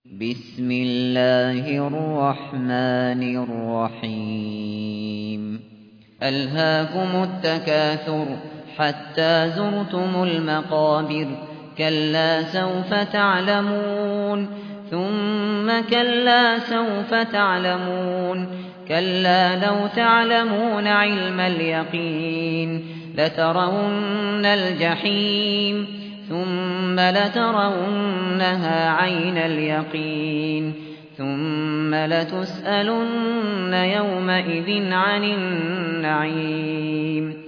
بسم الله الرحمن الرحيم ألهاكم التكاثر حتى زرتم المقابر كلا سوف تعلمون ثم كلا سوف تعلمون كلا لو تعلمون علم اليقين لترون الجحيم ثم لترونها عين اليقين ثم لتسألن يومئذ عن النعيم